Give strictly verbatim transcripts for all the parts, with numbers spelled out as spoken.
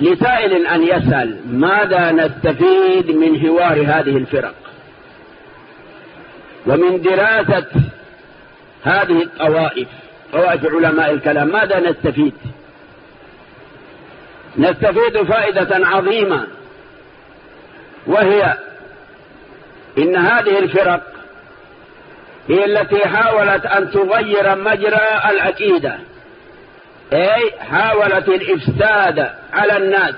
لسائل أن يسأل ماذا نستفيد من حوار هذه الفرق ومن دراسة هذه الطوائف، طوائف علماء الكلام؟ ماذا نستفيد؟ نستفيد فائدة عظيمة، وهي إن هذه الفرق هي التي حاولت أن تغير مجرى العقيدة، أي حاولت الإفساد على الناس.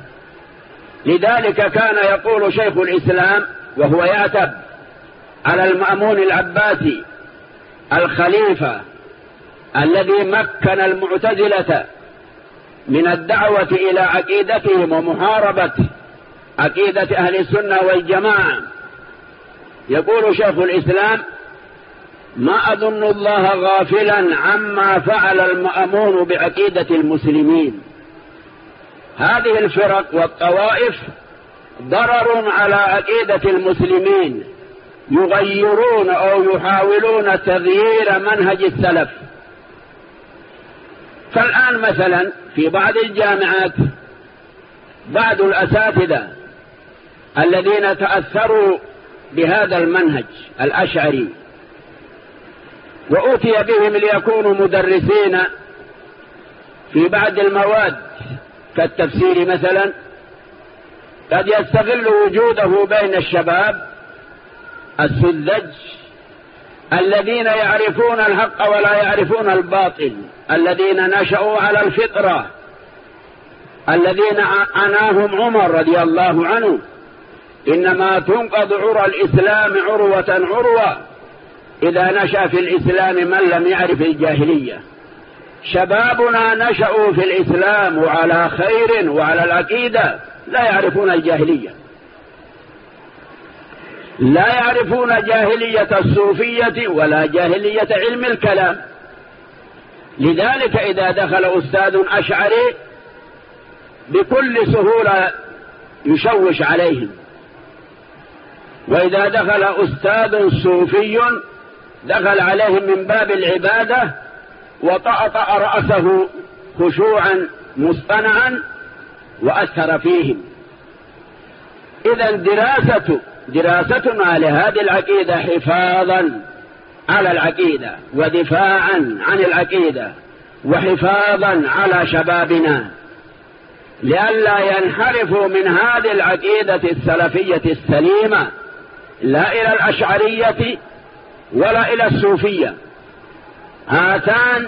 لذلك كان يقول شيخ الإسلام وهو يعتب على المأمون العباسي الخليفة الذي مكن المعتزلة من الدعوة إلى عقيدتهم ومحاربة عقيدة أهل السنة والجماعة، يقول شيخ الإسلام: ما أظن الله غافلا عما فعل المأمون بعقيدة المسلمين. هذه الفرق والطوائف ضرر على عقيدة المسلمين، يغيرون أو يحاولون تغيير منهج السلف. فالآن مثلا في بعض الجامعات بعض الأساتذة الذين تأثروا بهذا المنهج الأشعري وأتي بهم ليكونوا مدرسين في بعض المواد كالتفسير مثلا، قد يستغل وجوده بين الشباب السذج الذين يعرفون الحق ولا يعرفون الباطل، الذين نشأوا على الفطرة، الذين عناهم عمر رضي الله عنه: إنما تنقض عرى الإسلام عروة عروة إذا نشأ في الإسلام من لم يعرف الجاهلية. شبابنا نشأوا في الإسلام وعلى خير وعلى العقيدة، لا يعرفون الجاهلية، لا يعرفون جاهلية الصوفية ولا جاهلية علم الكلام. لذلك إذا دخل أستاذ أشعري بكل سهولة يشوش عليهم، وإذا دخل أستاذ صوفي دخل عليهم من باب العبادة وطأطأ رأسه خشوعا مصطنعا وأثر فيهم. إذن دراسة دراستنا لهذه العقيدة حفاظا على العقيدة ودفاعا عن العقيدة وحفاظا على شبابنا لئلا ينحرفوا من هذه العقيدة السلفية السليمة لا إلى الأشعرية ولا إلى الصوفية. هاتان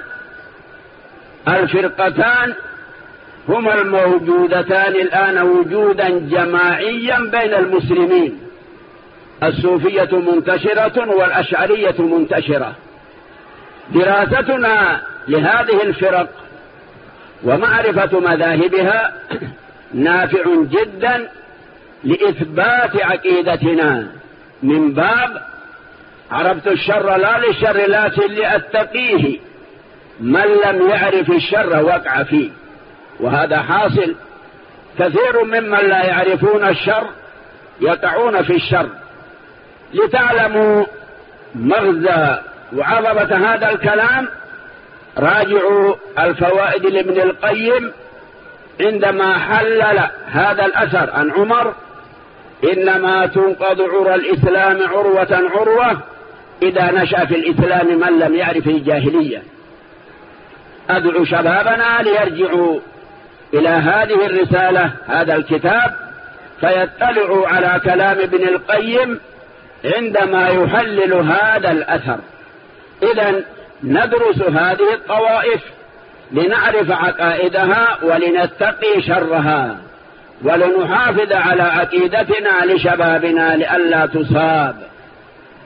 الفرقتان هما الموجودتان الآن وجودا جماعيا بين المسلمين، الصوفية منتشرة والأشعرية منتشرة. دراستنا لهذه الفرق ومعرفة مذاهبها نافع جدا لإثبات عقيدتنا، من باب عرفت الشر لا للشر لكن لأتقيه، من لم يعرف الشر وقع فيه. وهذا حاصل، كثير ممن لا يعرفون الشر يقعون في الشر. لتعلموا مغزى وعظمة هذا الكلام راجعوا الفوائد لابن القيم عندما حلل هذا الأثر عن عمر: إنما تنقض عرى الإسلام عروة عروة إذا نشأ في الإسلام من لم يعرف الجاهلية. أدعو شبابنا ليرجعوا إلى هذه الرسالة، هذا الكتاب، فيطلعوا على كلام ابن القيم عندما يحلل هذا الأثر. إذن ندرس هذه الطوائف لنعرف عقائدها ولنتقي شرها ولنحافظ على عقيدتنا لشبابنا لئلا تصاب.